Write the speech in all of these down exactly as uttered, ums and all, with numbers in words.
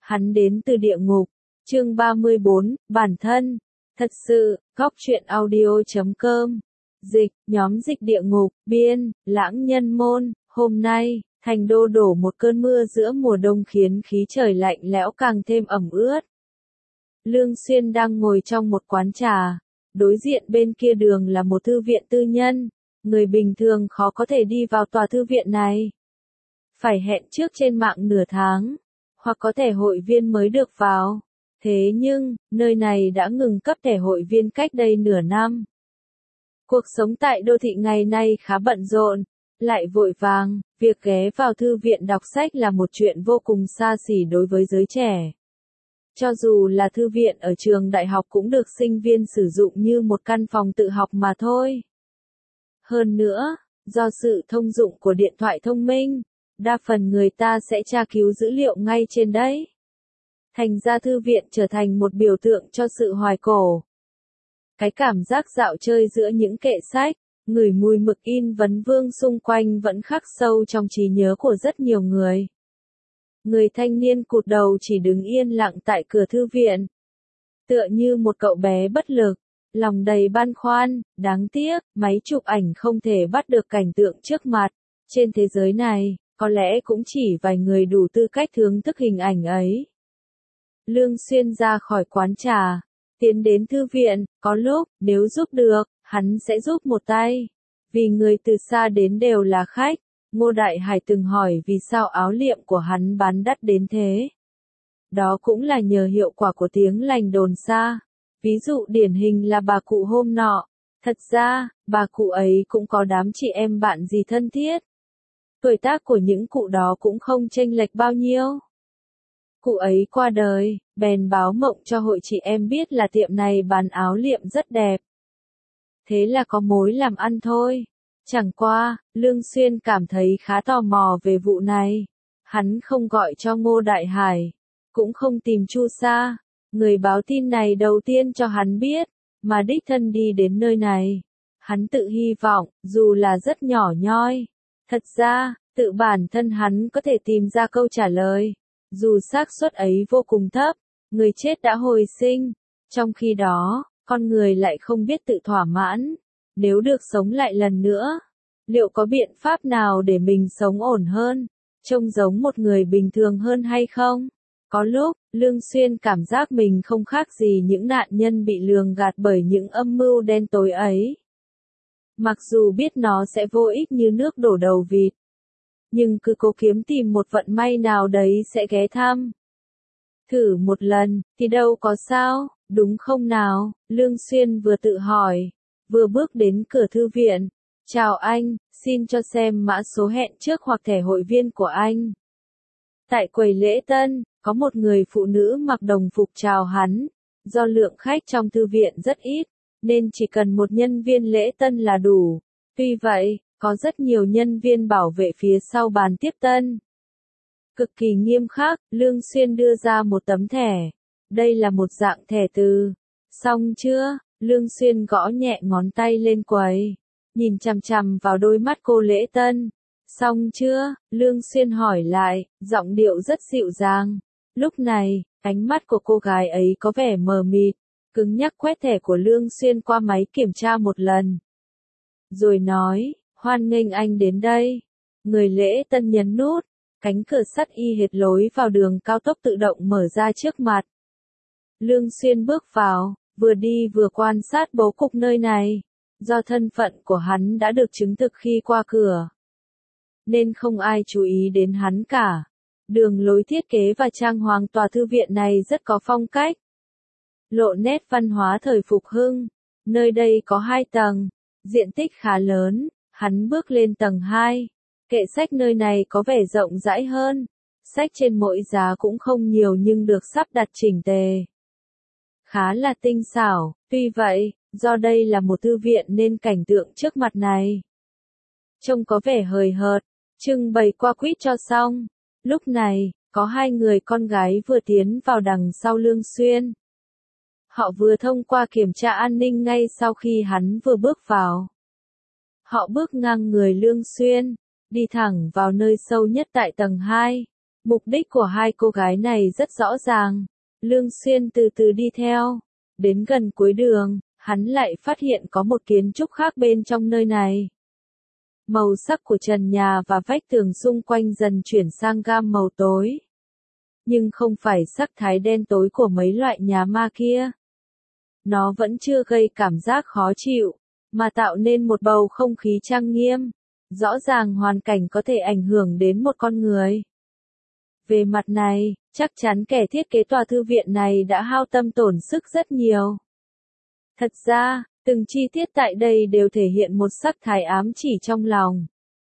Hắn đến từ địa ngục. Chương ba mươi bốn, bản thân. Thật sự, góc truyện audio chấm com. Dịch, nhóm dịch địa ngục, biên, Lãng Nhân Môn. Hôm nay, thành đô đổ một cơn mưa giữa mùa đông khiến khí trời lạnh lẽo càng thêm ẩm ướt. Lương Xuyên đang ngồi trong một quán trà. Đối diện bên kia đường là một thư viện tư nhân. Người bình thường khó có thể đi vào tòa thư viện này. Phải hẹn trước trên mạng nửa tháng. Hoặc có thẻ hội viên mới được vào. Thế nhưng, nơi này đã ngừng cấp thẻ hội viên cách đây nửa năm. Cuộc sống tại đô thị ngày nay khá bận rộn, lại vội vàng, việc ghé vào thư viện đọc sách là một chuyện vô cùng xa xỉ đối với giới trẻ. Cho dù là thư viện ở trường đại học cũng được sinh viên sử dụng như một căn phòng tự học mà thôi. Hơn nữa, do sự thông dụng của điện thoại thông minh, đa phần người ta sẽ tra cứu dữ liệu ngay trên đấy. Thành ra thư viện trở thành một biểu tượng cho sự hoài cổ. Cái cảm giác dạo chơi giữa những kệ sách, ngửi mùi mực in vấn vương xung quanh vẫn khắc sâu trong trí nhớ của rất nhiều người. Người thanh niên cụt đầu chỉ đứng yên lặng tại cửa thư viện. Tựa như một cậu bé bất lực, lòng đầy băn khoăn, đáng tiếc, máy chụp ảnh không thể bắt được cảnh tượng trước mặt. Trên thế giới này, có lẽ cũng chỉ vài người đủ tư cách thưởng thức hình ảnh ấy. Lương Xuyên ra khỏi quán trà, tiến đến thư viện, có lúc, nếu giúp được, hắn sẽ giúp một tay. Vì người từ xa đến đều là khách, Ngô Đại Hải từng hỏi vì sao áo liệm của hắn bán đắt đến thế. Đó cũng là nhờ hiệu quả của tiếng lành đồn xa. Ví dụ điển hình là bà cụ hôm nọ. Thật ra, bà cụ ấy cũng có đám chị em bạn gì thân thiết. Tuổi tác của những cụ đó cũng không chênh lệch bao nhiêu. Cụ ấy qua đời, bèn báo mộng cho hội chị em biết là tiệm này bán áo liệm rất đẹp. Thế là có mối làm ăn thôi. Chẳng qua, Lương Xuyên cảm thấy khá tò mò về vụ này. Hắn không gọi cho Ngô Đại Hải, cũng không tìm Chu Sa, người báo tin này đầu tiên cho hắn biết, mà đích thân đi đến nơi này. Hắn tự hy vọng, dù là rất nhỏ nhoi. Thật ra, tự bản thân hắn có thể tìm ra câu trả lời. Dù xác suất ấy vô cùng thấp, người chết đã hồi sinh. Trong khi đó, con người lại không biết tự thỏa mãn. Nếu được sống lại lần nữa, liệu có biện pháp nào để mình sống ổn hơn, trông giống một người bình thường hơn hay không? Có lúc, Lương Xuyên cảm giác mình không khác gì những nạn nhân bị lường gạt bởi những âm mưu đen tối ấy. Mặc dù biết nó sẽ vô ích như nước đổ đầu vịt, nhưng cứ cố kiếm tìm một vận may nào đấy sẽ ghé thăm. Thử một lần, thì đâu có sao, đúng không nào? Lương Xuyên vừa tự hỏi, vừa bước đến cửa thư viện. Chào anh, xin cho xem mã số hẹn trước hoặc thẻ hội viên của anh. Tại quầy lễ tân, có một người phụ nữ mặc đồng phục chào hắn. Do lượng khách trong thư viện rất ít, nên chỉ cần một nhân viên lễ tân là đủ. Tuy vậy, có rất nhiều nhân viên bảo vệ phía sau bàn tiếp tân. Cực kỳ nghiêm khắc, Lương Xuyên đưa ra một tấm thẻ. Đây là một dạng thẻ từ. Xong chưa? Lương Xuyên gõ nhẹ ngón tay lên quầy. Nhìn chằm chằm vào đôi mắt cô lễ tân. Xong chưa? Lương Xuyên hỏi lại, giọng điệu rất dịu dàng. Lúc này, ánh mắt của cô gái ấy có vẻ mờ mịt, cứng nhắc quét thẻ của Lương Xuyên qua máy kiểm tra một lần. Rồi nói, hoan nghênh anh đến đây. Người lễ tân nhấn nút, cánh cửa sắt y hệt lối vào đường cao tốc tự động mở ra trước mặt. Lương Xuyên bước vào, vừa đi vừa quan sát bố cục nơi này. Do thân phận của hắn đã được chứng thực khi qua cửa, nên không ai chú ý đến hắn cả. Đường lối thiết kế và trang hoàng tòa thư viện này rất có phong cách, lộ nét văn hóa thời phục hưng. Nơi đây có hai tầng, diện tích khá lớn. Hắn bước lên tầng hai. Kệ sách nơi này có vẻ rộng rãi hơn. Sách trên mỗi giá cũng không nhiều nhưng được sắp đặt chỉnh tề, khá là tinh xảo. Tuy vậy, do đây là một thư viện nên cảnh tượng trước mặt này trông có vẻ hời hợt, trưng bày qua quýt cho xong. Lúc này, có hai người con gái vừa tiến vào đằng sau Lương Xuyên. Họ vừa thông qua kiểm tra an ninh ngay sau khi hắn vừa bước vào. Họ bước ngang người Lương Xuyên, đi thẳng vào nơi sâu nhất tại tầng hai. Mục đích của hai cô gái này rất rõ ràng. Lương Xuyên từ từ đi theo. Đến gần cuối đường, hắn lại phát hiện có một kiến trúc khác bên trong nơi này. Màu sắc của trần nhà và vách tường xung quanh dần chuyển sang gam màu tối. Nhưng không phải sắc thái đen tối của mấy loại nhà ma kia. Nó vẫn chưa gây cảm giác khó chịu, mà tạo nên một bầu không khí trang nghiêm. Rõ ràng hoàn cảnh có thể ảnh hưởng đến một con người. Về mặt này, chắc chắn kẻ thiết kế tòa thư viện này đã hao tâm tổn sức rất nhiều. Thật ra, từng chi tiết tại đây đều thể hiện một sắc thái ám chỉ trong lòng.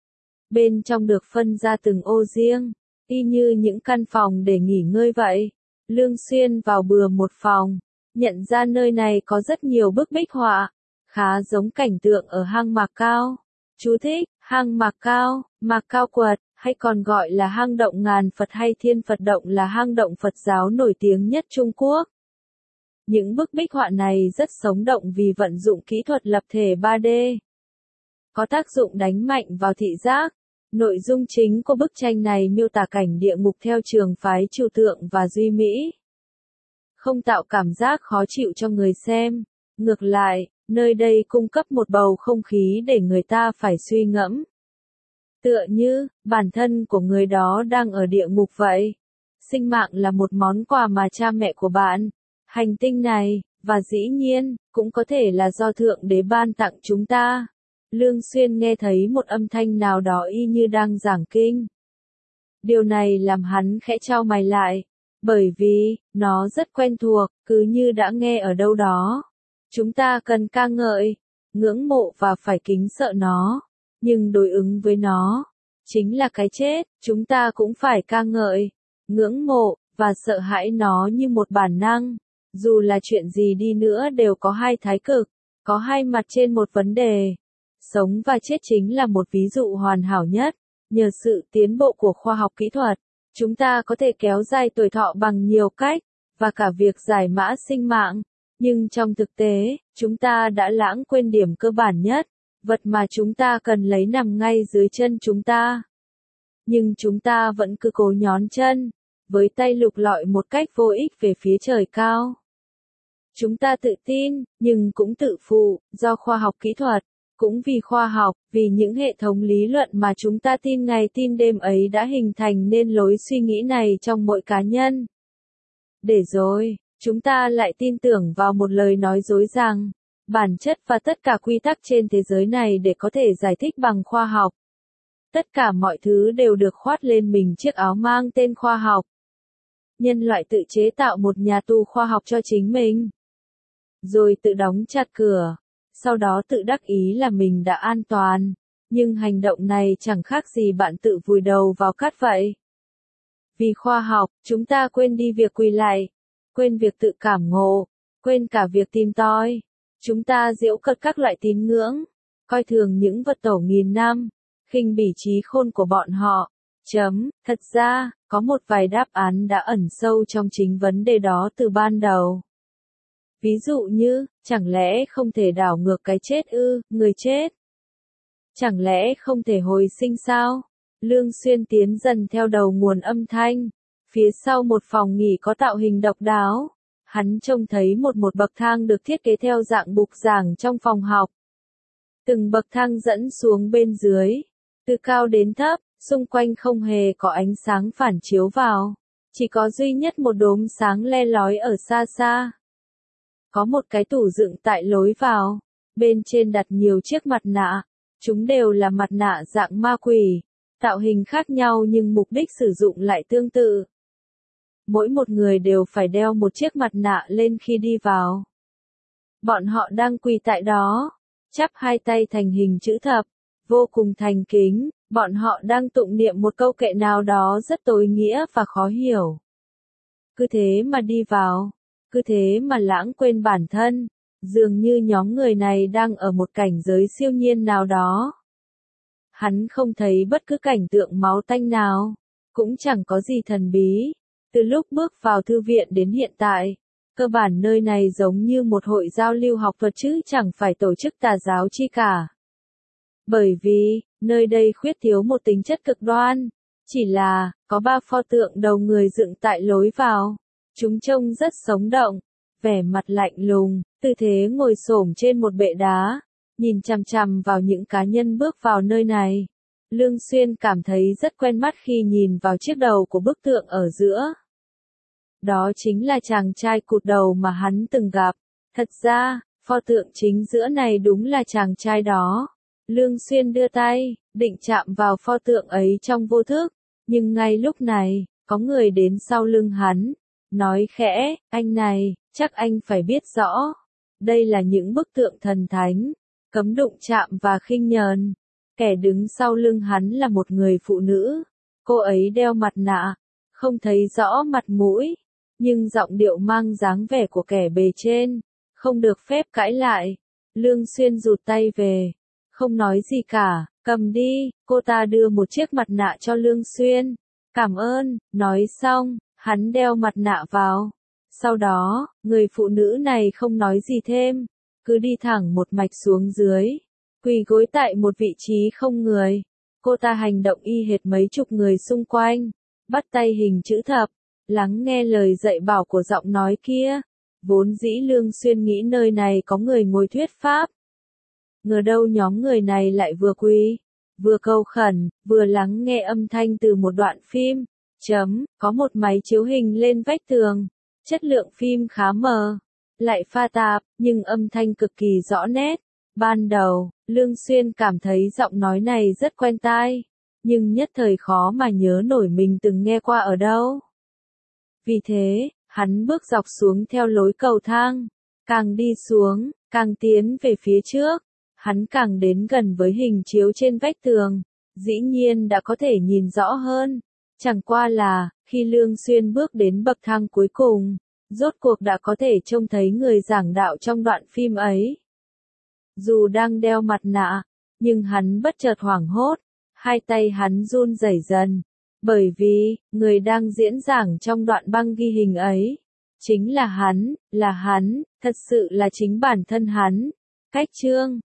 Bên trong được phân ra từng ô riêng, y như những căn phòng để nghỉ ngơi vậy. Lương Xuyên vào bừa một phòng, nhận ra nơi này có rất nhiều bức bích họa, khá giống cảnh tượng ở hang Mạc Cao. Chú thích, hang Mạc Cao, Mạc Cao Quật, hay còn gọi là hang động ngàn Phật hay Thiên Phật Động là hang động Phật giáo nổi tiếng nhất Trung Quốc. Những bức bích họa này rất sống động vì vận dụng kỹ thuật lập thể ba D. Có tác dụng đánh mạnh vào thị giác. Nội dung chính của bức tranh này miêu tả cảnh địa ngục theo trường phái trừu tượng và duy mỹ. Không tạo cảm giác khó chịu cho người xem. Ngược lại, nơi đây cung cấp một bầu không khí để người ta phải suy ngẫm. Tựa như, bản thân của người đó đang ở địa ngục vậy. Sinh mạng là một món quà mà cha mẹ của bạn, hành tinh này, và dĩ nhiên, cũng có thể là do Thượng Đế ban tặng chúng ta. Lương Xuyên nghe thấy một âm thanh nào đó y như đang giảng kinh. Điều này làm hắn khẽ chau mày lại, bởi vì, nó rất quen thuộc, cứ như đã nghe ở đâu đó. Chúng ta cần ca ngợi, ngưỡng mộ và phải kính sợ nó, nhưng đối ứng với nó, chính là cái chết, chúng ta cũng phải ca ngợi, ngưỡng mộ, và sợ hãi nó như một bản năng. Dù là chuyện gì đi nữa đều có hai thái cực, có hai mặt trên một vấn đề. Sống và chết chính là một ví dụ hoàn hảo nhất. Nhờ sự tiến bộ của khoa học kỹ thuật, chúng ta có thể kéo dài tuổi thọ bằng nhiều cách, và cả việc giải mã sinh mạng. Nhưng trong thực tế, chúng ta đã lãng quên điểm cơ bản nhất, vật mà chúng ta cần lấy nằm ngay dưới chân chúng ta. Nhưng chúng ta vẫn cứ cố nhón chân, với tay lục lọi một cách vô ích về phía trời cao. Chúng ta tự tin, nhưng cũng tự phụ, do khoa học kỹ thuật. Cũng vì khoa học, vì những hệ thống lý luận mà chúng ta tin ngày tin đêm ấy đã hình thành nên lối suy nghĩ này trong mỗi cá nhân. Để rồi, chúng ta lại tin tưởng vào một lời nói dối rằng, bản chất và tất cả quy tắc trên thế giới này để có thể giải thích bằng khoa học. Tất cả mọi thứ đều được khoác lên mình chiếc áo mang tên khoa học. Nhân loại tự chế tạo một nhà tù khoa học cho chính mình. Rồi tự đóng chặt cửa. Sau đó tự đắc ý là mình đã an toàn, nhưng hành động này chẳng khác gì bạn tự vùi đầu vào cát vậy. Vì khoa học, chúng ta quên đi việc quỳ lạy, quên việc tự cảm ngộ, quên cả việc tìm tòi. Chúng ta giễu cợt các loại tín ngưỡng, coi thường những vật tổ nghìn năm, khinh bỉ trí khôn của bọn họ. Chấm, thật ra, có một vài đáp án đã ẩn sâu trong chính vấn đề đó từ ban đầu. Ví dụ như, chẳng lẽ không thể đảo ngược cái chết ư, người chết? Chẳng lẽ không thể hồi sinh sao? Lương Xuyên tiến dần theo đầu nguồn âm thanh. Phía sau một phòng nghỉ có tạo hình độc đáo. Hắn trông thấy một một bậc thang được thiết kế theo dạng bục giảng trong phòng học. Từng bậc thang dẫn xuống bên dưới. Từ cao đến thấp, xung quanh không hề có ánh sáng phản chiếu vào. Chỉ có duy nhất một đốm sáng le lói ở xa xa. Có một cái tủ dựng tại lối vào, bên trên đặt nhiều chiếc mặt nạ, chúng đều là mặt nạ dạng ma quỷ, tạo hình khác nhau nhưng mục đích sử dụng lại tương tự. Mỗi một người đều phải đeo một chiếc mặt nạ lên khi đi vào. Bọn họ đang quỳ tại đó, chắp hai tay thành hình chữ thập, vô cùng thành kính, bọn họ đang tụng niệm một câu kệ nào đó rất tối nghĩa và khó hiểu. Cứ thế mà đi vào. Cứ thế mà lãng quên bản thân, dường như nhóm người này đang ở một cảnh giới siêu nhiên nào đó. Hắn không thấy bất cứ cảnh tượng máu tanh nào, cũng chẳng có gì thần bí. Từ lúc bước vào thư viện đến hiện tại, cơ bản nơi này giống như một hội giao lưu học thuật chứ chẳng phải tổ chức tà giáo chi cả. Bởi vì, nơi đây khuyết thiếu một tính chất cực đoan, Chỉ là, có ba pho tượng đầu người dựng tại lối vào. Chúng trông rất sống động, vẻ mặt lạnh lùng, tư thế ngồi xổm trên một bệ đá, nhìn chằm chằm vào những cá nhân bước vào nơi này. Lương Xuyên cảm thấy rất quen mắt khi nhìn vào chiếc đầu của bức tượng ở giữa. Đó chính là chàng trai cụt đầu mà hắn từng gặp. Thật ra, pho tượng chính giữa này đúng là chàng trai đó. Lương Xuyên đưa tay, định chạm vào pho tượng ấy trong vô thức, nhưng ngay lúc này, có người đến sau lưng hắn, nói khẽ, anh này, chắc anh phải biết rõ. Đây là những bức tượng thần thánh, cấm đụng chạm và khinh nhờn. Kẻ đứng sau lưng hắn là một người phụ nữ. Cô ấy đeo mặt nạ, không thấy rõ mặt mũi, nhưng giọng điệu mang dáng vẻ của kẻ bề trên, không được phép cãi lại. Lương Xuyên rụt tay về, không nói gì cả, cầm đi, cô ta đưa một chiếc mặt nạ cho Lương Xuyên. Cảm ơn, nói xong, hắn đeo mặt nạ vào. Sau đó, người phụ nữ này không nói gì thêm, cứ đi thẳng một mạch xuống dưới, quỳ gối tại một vị trí không người. Cô ta hành động y hệt mấy chục người xung quanh, bắt tay hình chữ thập, lắng nghe lời dạy bảo của giọng nói kia. Vốn dĩ Lương Xuyên nghĩ nơi này có người ngồi thuyết pháp. Ngờ đâu nhóm người này lại vừa quỳ, vừa cầu khẩn, vừa lắng nghe âm thanh từ một đoạn phim. Chấm, có một máy chiếu hình lên vách tường. Chất lượng phim khá mờ, lại pha tạp, nhưng âm thanh cực kỳ rõ nét. Ban đầu, Lương Xuyên cảm thấy giọng nói này rất quen tai, nhưng nhất thời khó mà nhớ nổi mình từng nghe qua ở đâu. Vì thế, hắn bước dọc xuống theo lối cầu thang, càng đi xuống, càng tiến về phía trước, hắn càng đến gần với hình chiếu trên vách tường, dĩ nhiên đã có thể nhìn rõ hơn. Chẳng qua là, khi Lương Xuyên bước đến bậc thang cuối cùng, rốt cuộc đã có thể trông thấy người giảng đạo trong đoạn phim ấy. Dù đang đeo mặt nạ, nhưng hắn bất chợt hoảng hốt, hai tay hắn run rẩy dần, bởi vì, người đang diễn giảng trong đoạn băng ghi hình ấy, chính là hắn, là hắn, thật sự là chính bản thân hắn. Cách chương